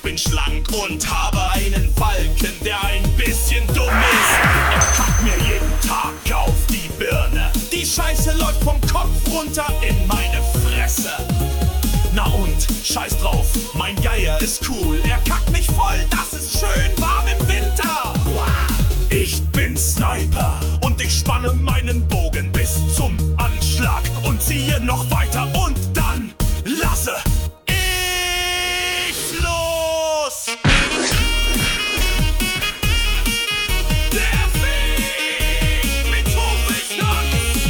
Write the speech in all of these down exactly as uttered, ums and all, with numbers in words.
bin schlank und habe einen Falken, der ein bisschen dumm ist. Er kackt mir jeden Tag auf die Birne. Die Scheiße läuft vom Kopf runter in meine Fresse. Na und, scheiß drauf, mein Geier ist cool. Er kackt mich voll, das ist schön warm im Winter. Ich bin Sniper und ich spanne meinen Bogen bis zum Anschlag und ziehe noch weiter und dann lasse ich los. Der Weg mit Hochweglanz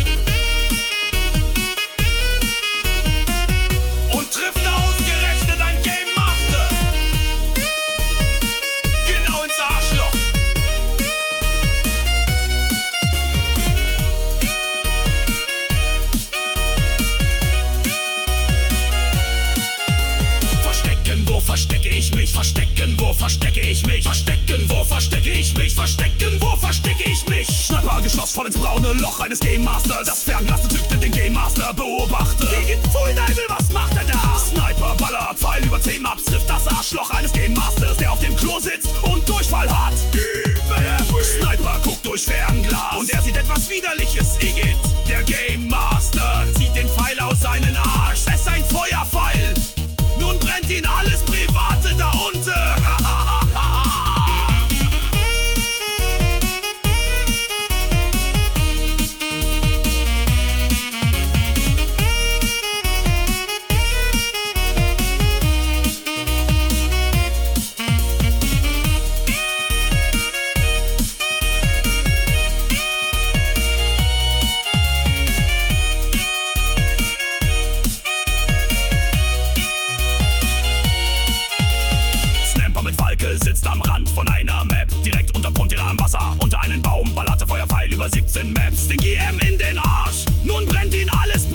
und trifft ausgerechnet ein Game Master genau ins Arschloch. Verstecke ich mich, verstecken, wo verstecke ich mich, verstecken, wo verstecke ich mich, verstecken, wo verstecke ich mich. Sniper geschossen voll ins braune Loch eines Game Masters. Das Fernglas zückte den Game Master, beobachte. Gegen Full Deibel, was macht er da? Sniper, Baller, Pfeil über zehn Maps, trifft das Arschloch eines Game Masters, der auf dem Klo sitzt und Durchfall hat. Sniper guckt durch Fernglas und er sieht etwas Widerliches. Igitt, der Game Master zieht den Pfeil aus seinen Arsch. Es ist ein Feuerpfeil. Nun brennt ihn alles Private da unten. Sitzt am Rand von einer Map, direkt unterm Fronttier am Wasser. Unter einen Baum ballerte Feuerpfeil über siebzehn Maps, den G M in den Arsch. Nun brennt ihn alles